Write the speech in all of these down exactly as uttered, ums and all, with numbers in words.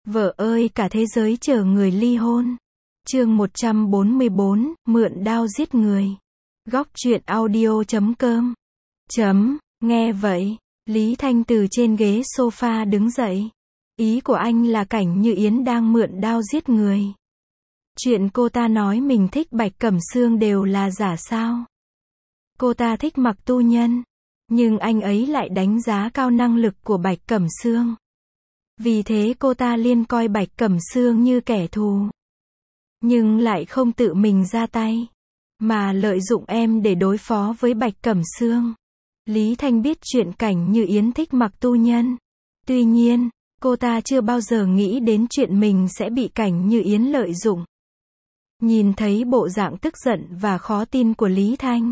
Vợ ơi cả thế giới chờ người ly hôn. Chương một trăm bốn mươi bốn, mượn đao giết người. Góc truyện audio chấm com. Chấm, nghe vậy, Lý Thanh từ trên ghế sofa đứng dậy. Ý của anh là Cảnh Như Yến đang mượn đao giết người. Chuyện cô ta nói mình thích Bạch Cẩm Sương đều là giả sao? Cô ta thích Mặc Tu Nhân, nhưng anh ấy lại đánh giá cao năng lực của Bạch Cẩm Sương. Vì thế cô ta liên coi Bạch Cẩm Sương như kẻ thù. Nhưng lại không tự mình ra tay, mà lợi dụng em để đối phó với Bạch Cẩm Sương. Lý Thanh biết chuyện Cảnh Như Yến thích Mặc Tu Nhân. Tuy nhiên, cô ta chưa bao giờ nghĩ đến chuyện mình sẽ bị Cảnh Như Yến lợi dụng. Nhìn thấy bộ dạng tức giận và khó tin của Lý Thanh,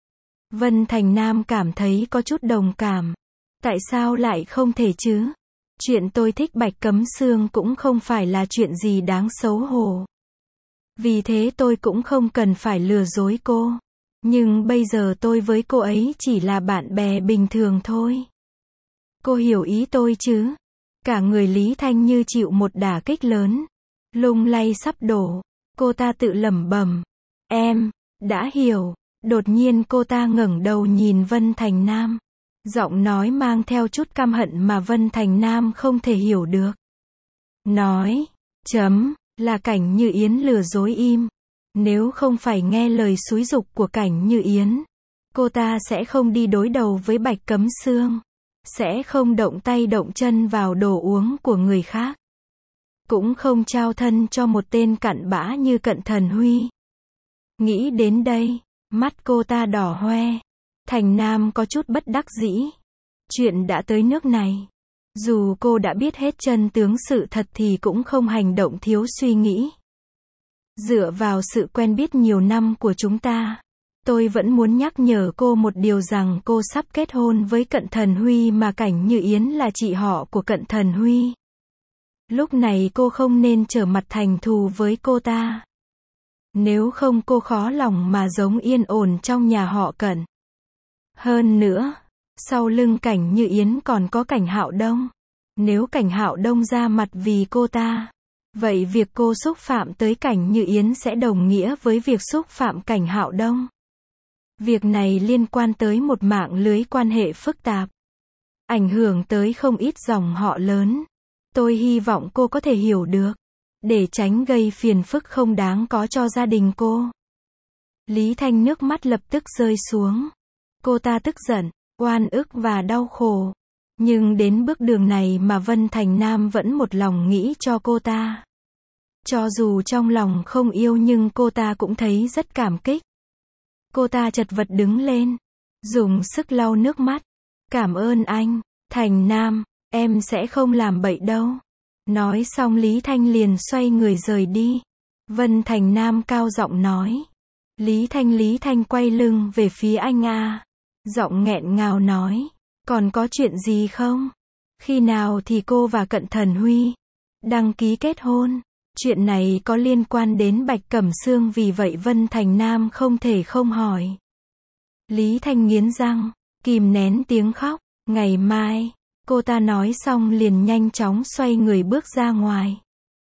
Vân Thành Nam cảm thấy có chút đồng cảm. Tại sao lại không thể chứ? Chuyện tôi thích Bạch Cẩm Sương cũng không phải là chuyện gì đáng xấu hổ. Vì thế tôi cũng không cần phải lừa dối cô. Nhưng bây giờ tôi với cô ấy chỉ là bạn bè bình thường thôi. Cô hiểu ý tôi chứ? Cả người Lý Thanh như chịu một đả kích lớn, lung lay sắp đổ. Cô ta tự lẩm bẩm, em đã hiểu. Đột nhiên cô ta ngẩng đầu nhìn Vân Thành Nam. Giọng nói mang theo chút căm hận mà Vân Thành Nam không thể hiểu được. Nói, chấm, là Cảnh Như Yến lừa dối im. Nếu không phải nghe lời xúi giục của Cảnh Như Yến, cô ta sẽ không đi đối đầu với Bạch Cẩm Sương, sẽ không động tay động chân vào đồ uống của người khác, cũng không trao thân cho một tên cặn bã như Cận Thần Huy. Nghĩ đến đây, mắt cô ta đỏ hoe. Thành Nam có chút bất đắc dĩ. Chuyện đã tới nước này, dù cô đã biết hết chân tướng sự thật thì cũng không hành động thiếu suy nghĩ. Dựa vào sự quen biết nhiều năm của chúng ta, tôi vẫn muốn nhắc nhở cô một điều rằng cô sắp kết hôn với Cận Thần Huy mà Cảnh Như Yến là chị họ của Cận Thần Huy. Lúc này cô không nên trở mặt thành thù với cô ta. Nếu không cô khó lòng mà sống yên ổn trong nhà họ Cận. Hơn nữa, sau lưng Cảnh Như Yến còn có Cảnh Hạo Đông. Nếu Cảnh Hạo Đông ra mặt vì cô ta, vậy việc cô xúc phạm tới Cảnh Như Yến sẽ đồng nghĩa với việc xúc phạm Cảnh Hạo Đông. Việc này liên quan tới một mạng lưới quan hệ phức tạp, ảnh hưởng tới không ít dòng họ lớn. Tôi hy vọng cô có thể hiểu được, để tránh gây phiền phức không đáng có cho gia đình cô. Lý Thanh nước mắt lập tức rơi xuống. Cô ta tức giận, oan ức và đau khổ. Nhưng đến bước đường này mà Vân Thành Nam vẫn một lòng nghĩ cho cô ta. Cho dù trong lòng không yêu nhưng cô ta cũng thấy rất cảm kích. Cô ta chật vật đứng lên, dùng sức lau nước mắt. Cảm ơn anh, Thành Nam, em sẽ không làm bậy đâu. Nói xong Lý Thanh liền xoay người rời đi. Vân Thành Nam cao giọng nói. Lý Thanh Lý Thanh quay lưng về phía anh à. Giọng nghẹn ngào nói. Còn có chuyện gì không? Khi nào thì cô và Cận Thần Huy đăng ký kết hôn? Chuyện này có liên quan đến Bạch Cẩm Sương, vì vậy Vân Thành Nam không thể không hỏi. Lý Thanh nghiến răng, kìm nén tiếng khóc. Ngày mai. Cô ta nói xong liền nhanh chóng xoay người bước ra ngoài.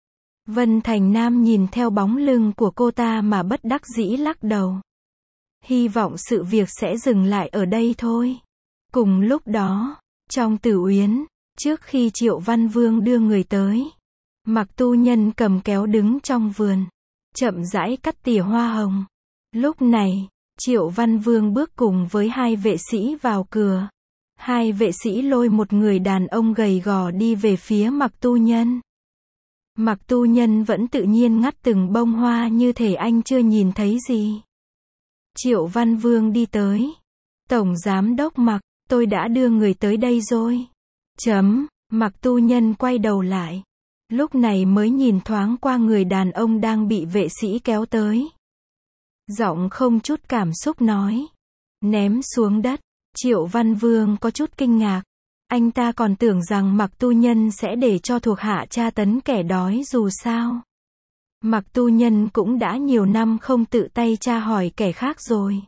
Vân Thành Nam nhìn theo bóng lưng của cô ta mà bất đắc dĩ lắc đầu. Hy vọng sự việc sẽ dừng lại ở đây thôi. Cùng lúc đó, trong Tử Uyên, trước khi Triệu Văn Vương đưa người tới, Mặc Tu Nhân cầm kéo đứng trong vườn, chậm rãi cắt tỉa hoa hồng. Lúc này, Triệu Văn Vương bước cùng với hai vệ sĩ vào cửa. Hai vệ sĩ lôi một người đàn ông gầy gò đi về phía Mặc Tu Nhân. Mặc Tu Nhân vẫn tự nhiên ngắt từng bông hoa như thể anh chưa nhìn thấy gì. Triệu Văn Vương đi tới. Tổng Giám Đốc Mặc, tôi đã đưa người tới đây rồi. Chấm, Mặc Tu Nhân quay đầu lại. Lúc này mới nhìn thoáng qua người đàn ông đang bị vệ sĩ kéo tới. Giọng không chút cảm xúc nói. Ném xuống đất. Triệu Văn Vương có chút kinh ngạc. Anh ta còn tưởng rằng Mặc Tu Nhân sẽ để cho thuộc hạ tra tấn kẻ đói dù sao. Mặc Tu Nhân cũng đã nhiều năm không tự tay tra hỏi kẻ khác rồi.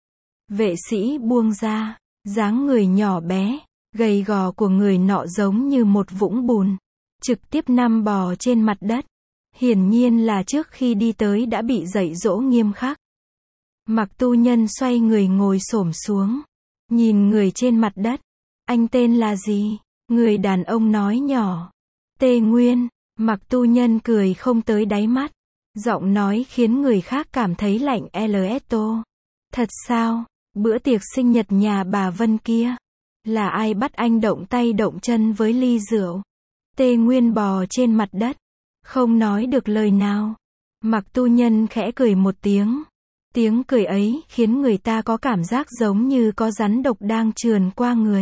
Vệ sĩ buông ra. Dáng người nhỏ bé, gầy gò của người nọ giống như một vũng bùn. trực tiếp nằm bò trên mặt đất. Hiển nhiên là trước khi đi tới đã bị dạy dỗ nghiêm khắc. Mặc tu nhân xoay người ngồi xổm xuống. Nhìn người trên mặt đất. Anh tên là gì? Người đàn ông nói nhỏ. Tê Nguyên. Mặc tu nhân cười không tới đáy mắt. Giọng nói khiến người khác cảm thấy lạnh Leto. Thật sao? Bữa tiệc sinh nhật nhà bà Vân kia. Là ai bắt anh động tay động chân với ly rượu? Tê Nguyên bò trên mặt đất. Không nói được lời nào. Mặc tu nhân khẽ cười một tiếng. Tiếng cười ấy khiến người ta có cảm giác giống như có rắn độc đang trườn qua người.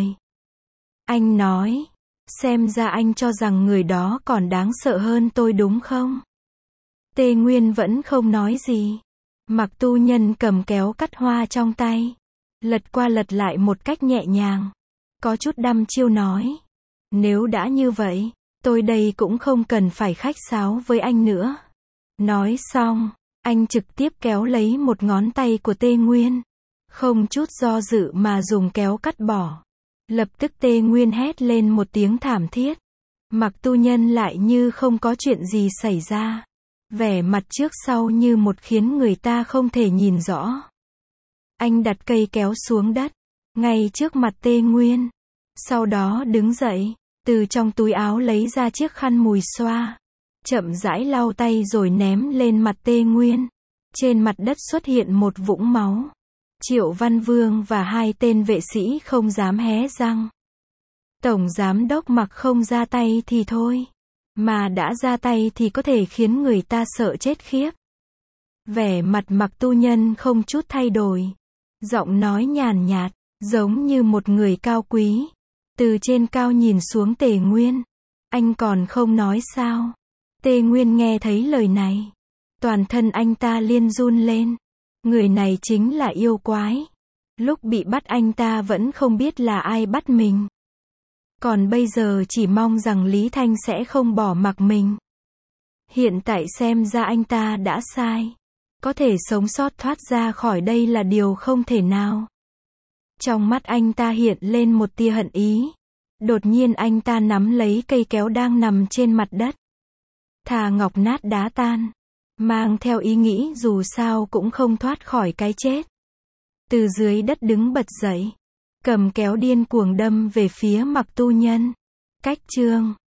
Anh nói. Xem ra anh cho rằng người đó còn đáng sợ hơn tôi đúng không? Tê Nguyên vẫn không nói gì. Mặc tu nhân cầm kéo cắt hoa trong tay. Lật qua lật lại một cách nhẹ nhàng. Có chút đăm chiêu nói. Nếu đã như vậy, tôi đây cũng không cần phải khách sáo với anh nữa. Nói xong, anh trực tiếp kéo lấy một ngón tay của Tê Nguyên. Không chút do dự mà dùng kéo cắt bỏ. Lập tức Tê Nguyên hét lên một tiếng thảm thiết. Mặc tu nhân lại như không có chuyện gì xảy ra. Vẻ mặt trước sau như một khiến người ta không thể nhìn rõ. Anh đặt cây kéo xuống đất, ngay trước mặt Tê Nguyên. Sau đó đứng dậy, từ trong túi áo lấy ra chiếc khăn mùi xoa. Chậm rãi lau tay rồi ném lên mặt Tê Nguyên. Trên mặt đất xuất hiện một vũng máu. Triệu Văn Vương và hai tên vệ sĩ không dám hé răng. Tổng giám đốc Mặc không ra tay thì thôi. Mà đã ra tay thì có thể khiến người ta sợ chết khiếp. Vẻ mặt Mặc tu nhân không chút thay đổi. Giọng nói nhàn nhạt, giống như một người cao quý. Từ trên cao nhìn xuống Tề Nguyên. Anh còn không nói sao? Tề Nguyên nghe thấy lời này. Toàn thân anh ta liên run lên. Người này chính là yêu quái. Lúc bị bắt anh ta vẫn không biết là ai bắt mình. Còn bây giờ chỉ mong rằng Lý Thanh sẽ không bỏ mặc mình. Hiện tại xem ra anh ta đã sai. Có thể sống sót thoát ra khỏi đây là điều không thể nào. Trong mắt anh ta hiện lên một tia hận ý. Đột nhiên anh ta nắm lấy cây kéo đang nằm trên mặt đất. Thà ngọc nát đá tan. Mang theo ý nghĩ dù sao cũng không thoát khỏi cái chết. Từ dưới đất đứng bật dậy. Cầm kéo điên cuồng đâm về phía Mặc tu nhân. Cách chương